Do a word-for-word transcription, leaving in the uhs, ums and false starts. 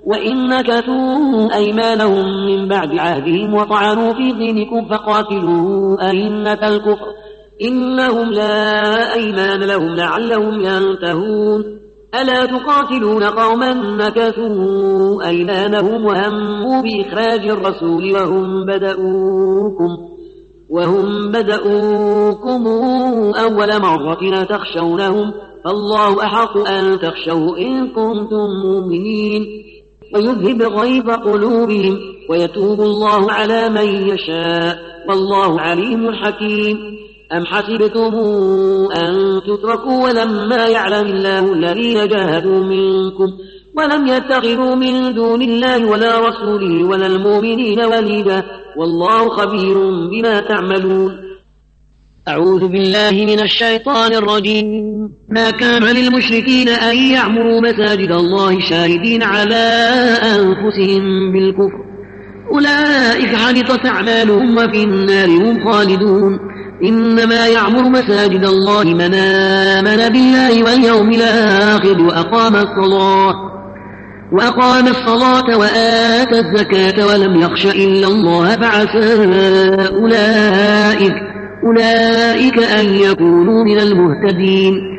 وإن نكثوا أيمانهم من بعد عهدهم وطعنوا في دينكم فقاتلوا أئمة الكفر إنهم لا أيمان لهم لعلهم ينتهون ألا تقاتلون قوما نكثوا أيمانهم وهموا بإخراج الرسول وهم بدؤوكم وهم بدؤوكم أول مرة تخشونهم فالله أحق أن تخشوا إن كنتم مؤمنين ويذهب غيظ قلوبهم ويتوب الله على من يشاء والله عليم حكيم أم حسبتم أن تتركوا ولما يعلم الله الذين جاهدوا منكم ولم يتخذوا من دون الله ولا رسوله ولا المؤمنين وليدا والله خبير بما تعملون. أعوذ بالله من الشيطان الرجيم. ما كان للمشركين أن يعمروا مساجد الله شاهدين على أنفسهم بالكفر أولئك حبطت أعمالهم وفي النار هم خالدون. إنما يعمر مساجد الله من آمن بالله واليوم الآخر وأقام الصلاة وأقام الصلاة وآتى الزكاة ولم يخش إلا الله فعسى أولئك أولئك أن يكونوا من المهتدين.